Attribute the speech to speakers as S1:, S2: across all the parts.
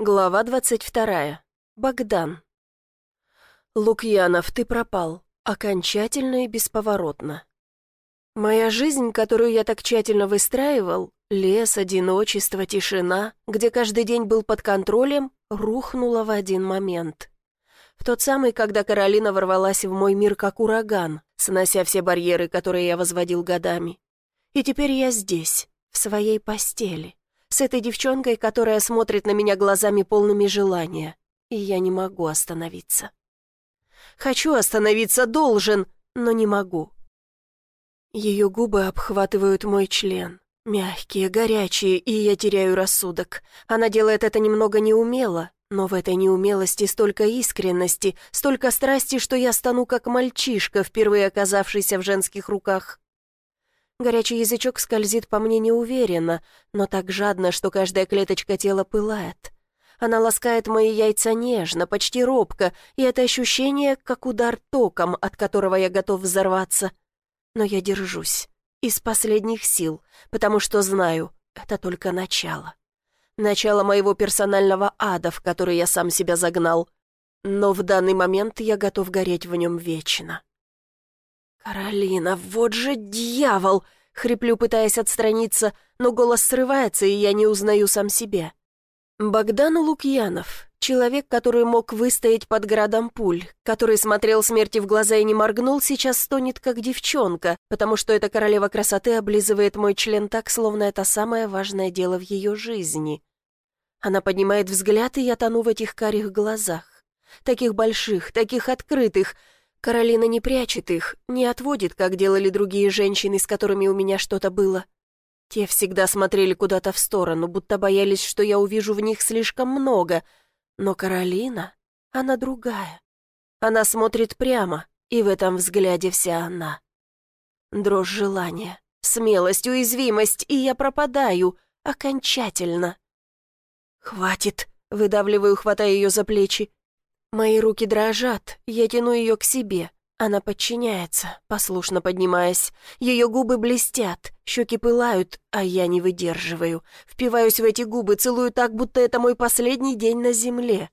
S1: Глава 22. Богдан. Лукьянов, ты пропал. Окончательно и бесповоротно. Моя жизнь, которую я так тщательно выстраивал, лес, одиночество, тишина, где каждый день был под контролем, рухнула в один момент. В тот самый, когда Каролина ворвалась в мой мир как ураган, снося все барьеры, которые я возводил годами. И теперь я здесь, в своей постели, с этой девчонкой, которая смотрит на меня глазами полными желания, и я не могу остановиться. Хочу остановиться, должен, но не могу. Ее губы обхватывают мой член, мягкие, горячие, и я теряю рассудок. Она делает это немного неумело, но в этой неумелости столько искренности, столько страсти, что я стану как мальчишка, впервые оказавшийся в женских руках. Горячий язычок скользит по мне неуверенно, но так жадно, что каждая клеточка тела пылает. Она ласкает мои яйца нежно, почти робко, и это ощущение, как удар током, от которого я готов взорваться. Но я держусь, из последних сил, потому что знаю, это только начало. Начало моего персонального ада, в который я сам себя загнал. Но в данный момент я готов гореть в нем вечно. «Каролина, вот же дьявол!» — хриплю, пытаясь отстраниться, но голос срывается, и я не узнаю сам себя. Богдан Лукьянов, человек, который мог выстоять под градом пуль, который смотрел смерти в глаза и не моргнул, сейчас стонет, как девчонка, потому что эта королева красоты облизывает мой член так, словно это самое важное дело в ее жизни. Она поднимает взгляд, и я тону в этих карих глазах. Таких больших, таких открытых. Каролина не прячет их, не отводит, как делали другие женщины, с которыми у меня что-то было. Те всегда смотрели куда-то в сторону, будто боялись, что я увижу в них слишком много. Но Каролина, она другая. Она смотрит прямо, и в этом взгляде вся она. Дрожь желания, смелость, уязвимость, и я пропадаю окончательно. «Хватит!» — выдавливаю, хватая ее за плечи. Мои руки дрожат, я тяну ее к себе. Она подчиняется, послушно поднимаясь. Ее губы блестят, щеки пылают, а я не выдерживаю. Впиваюсь в эти губы, целую так, будто это мой последний день на земле.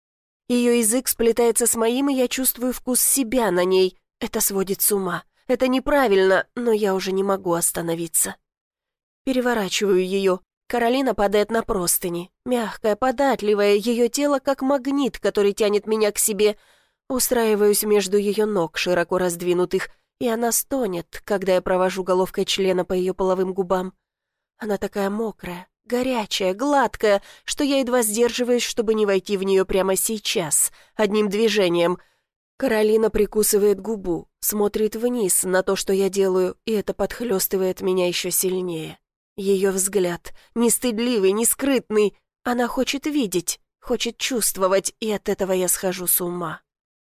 S1: Ее язык сплетается с моим, и я чувствую вкус себя на ней. Это сводит с ума. Это неправильно, но я уже не могу остановиться. Переворачиваю ее. Каролина падает на простыни. Мягкая, податливая, ее тело как магнит, который тянет меня к себе. Устраиваюсь между ее ног, широко раздвинутых, и она стонет, когда я провожу головкой члена по ее половым губам. Она такая мокрая, горячая, гладкая, что я едва сдерживаюсь, чтобы не войти в нее прямо сейчас, одним движением. Каролина прикусывает губу, смотрит вниз на то, что я делаю, и это подхлестывает меня еще сильнее. Ее взгляд, не стыдливый, не скрытный, она хочет видеть, хочет чувствовать, и от этого я схожу с ума.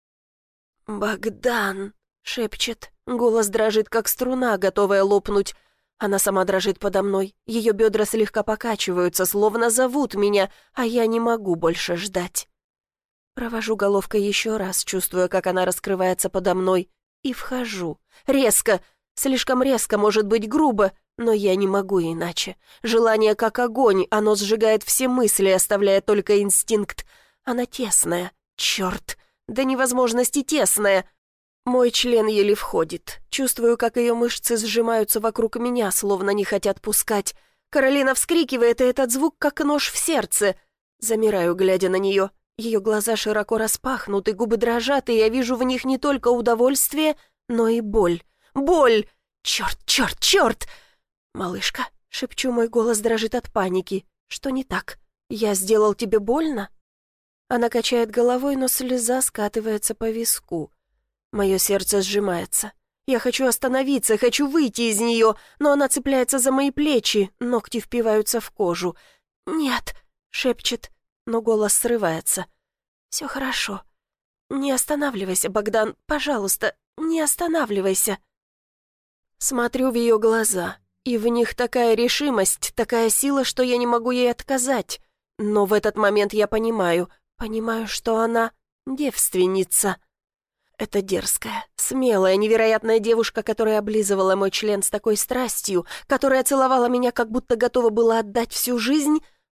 S1: «Богдан!» — шепчет, голос дрожит, как струна, готовая лопнуть. Она сама дрожит подо мной, ее бедра слегка покачиваются, словно зовут меня, а я не могу больше ждать. Провожу головкой еще раз, чувствуя, как она раскрывается подо мной, и вхожу. Резко, слишком резко, может быть, грубо, но я не могу иначе. Желание как огонь, оно сжигает все мысли, оставляя только инстинкт. Она тесная, черт, до невозможности тесная. Мой член еле входит. Чувствую, как ее мышцы сжимаются вокруг меня, словно не хотят пускать. Каролина вскрикивает, и этот звук как нож в сердце. Замираю, глядя на нее. Ее глаза широко распахнуты, губы дрожат, и я вижу в них не только удовольствие, но и боль. Боль! Черт, черт, черт! «Малышка», — шепчу, мой голос дрожит от паники. «Что не так? Я сделал тебе больно?» Она качает головой, но слеза скатывается по виску. Мое сердце сжимается. Я хочу остановиться, хочу выйти из нее, но она цепляется за мои плечи, ногти впиваются в кожу. «Нет», — шепчет, но голос срывается. «Все хорошо. Не останавливайся, Богдан, пожалуйста, не останавливайся». Смотрю в ее глаза. И в них такая решимость, такая сила, что я не могу ей отказать. Но в этот момент я понимаю, что она девственница. Это дерзкая, смелая, невероятная девушка, которая облизывала мой член с такой страстью, которая целовала меня, как будто готова была отдать всю жизнь,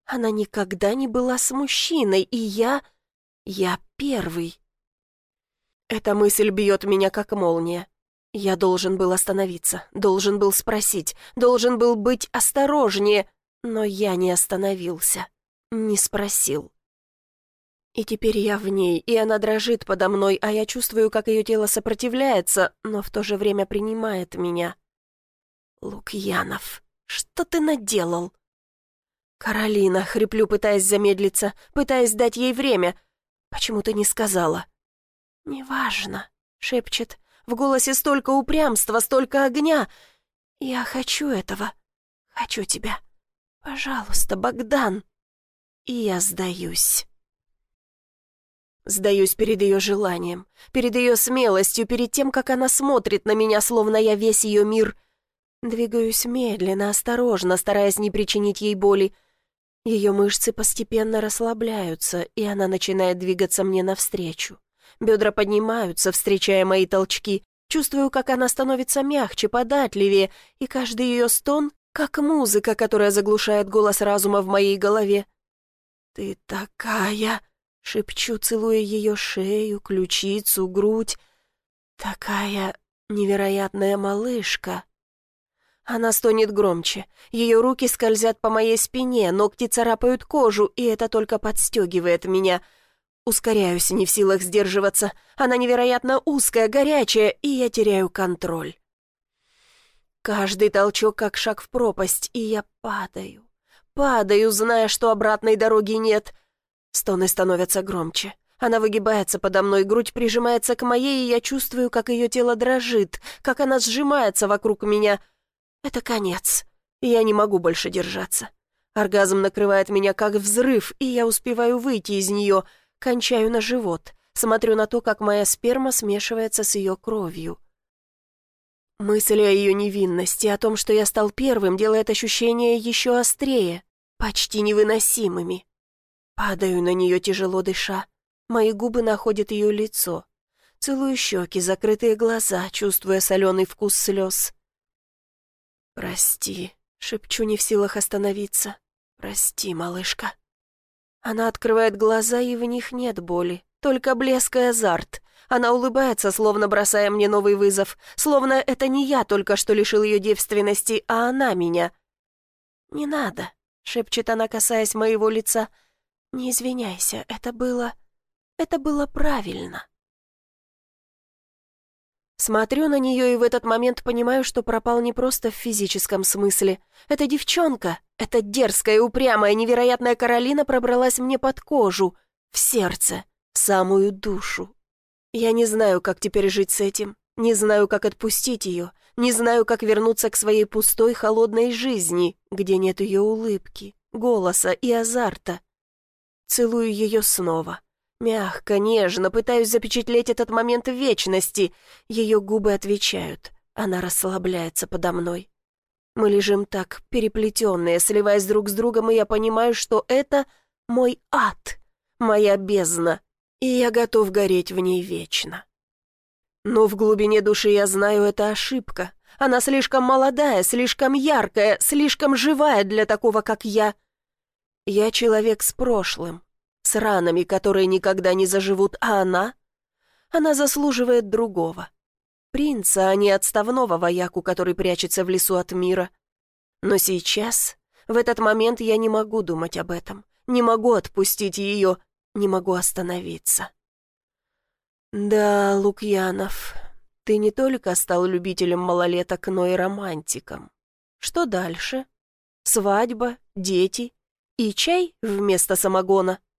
S1: Она никогда не была с мужчиной, и я первый. Эта мысль бьет меня как молния. Я должен был остановиться, должен был спросить, должен был быть осторожнее, но я не остановился, не спросил. И теперь я в ней, и она дрожит подо мной, а я чувствую, как ее тело сопротивляется, но в то же время принимает меня. Лукьянов, что ты наделал? Каролина, хриплю, пытаясь замедлиться, пытаясь дать ей время. Почему ты не сказала? Неважно, шепчет. В голосе столько упрямства, столько огня. Я хочу этого. Хочу тебя. Пожалуйста, Богдан. И я сдаюсь. Сдаюсь перед ее желанием, перед ее смелостью, перед тем, как она смотрит на меня, словно я весь ее мир. Двигаюсь медленно, осторожно, стараясь не причинить ей боли. Ее мышцы постепенно расслабляются, и она начинает двигаться мне навстречу. Бедра поднимаются, встречая мои толчки. Чувствую, как она становится мягче, податливее, и каждый ее стон, как музыка, которая заглушает голос разума в моей голове. «Ты такая!» — шепчу, целуя ее шею, ключицу, грудь. «Такая невероятная малышка!» Она стонет громче. Ее руки скользят по моей спине, ногти царапают кожу, и это только подстегивает меня. Ускоряюсь, не в силах сдерживаться. Она невероятно узкая, горячая, и я теряю контроль. Каждый толчок как шаг в пропасть, и я падаю. Падаю, зная, что обратной дороги нет. Стоны становятся громче. Она выгибается подо мной, грудь прижимается к моей, и я чувствую, как ее тело дрожит, как она сжимается вокруг меня. Это конец. Я не могу больше держаться. Оргазм накрывает меня как взрыв, и я успеваю выйти из нее. Кончаю на живот. Смотрю на то, как моя сперма смешивается с ее кровью. Мысль о ее невинности, о том, что я стал первым, делает ощущения еще острее, почти невыносимыми. Падаю на нее, тяжело дыша. Мои губы находят ее лицо. Целую щеки, закрытые глаза, чувствуя соленый вкус слез. «Прости», — шепчу, не в силах остановиться. «Прости, малышка». Она открывает глаза, и в них нет боли, только блеск и азарт. Она улыбается, словно бросая мне новый вызов, словно это не я только что лишил ее девственности, а она меня. «Не надо», — шепчет она, касаясь моего лица. «Не извиняйся, это было правильно». Смотрю на нее и в этот момент понимаю, что пропал не просто в физическом смысле. Эта девчонка, эта дерзкая, упрямая, невероятная Каролина пробралась мне под кожу, в сердце, в самую душу. Я не знаю, как теперь жить с этим, не знаю, как отпустить ее, не знаю, как вернуться к своей пустой, холодной жизни, где нет ее улыбки, голоса и азарта. Целую ее снова. Мягко, нежно, пытаюсь запечатлеть этот момент в вечности. Ее губы отвечают. Она расслабляется подо мной. Мы лежим так, переплетенные, сливаясь друг с другом, и я понимаю, что это мой ад, моя бездна, и я готов гореть в ней вечно. Но в глубине души я знаю, это ошибка. Она слишком молодая, слишком яркая, слишком живая для такого, как я. Я человек с прошлым, с ранами, которые никогда не заживут, а она заслуживает другого. Принца, а не отставного вояку, который прячется в лесу от мира. Но сейчас, в этот момент, я не могу думать об этом, не могу отпустить ее, не могу остановиться. Да, Лукьянов, ты не только стал любителем малолеток, но и романтиком. Что дальше? Свадьба, дети и чай вместо самогона?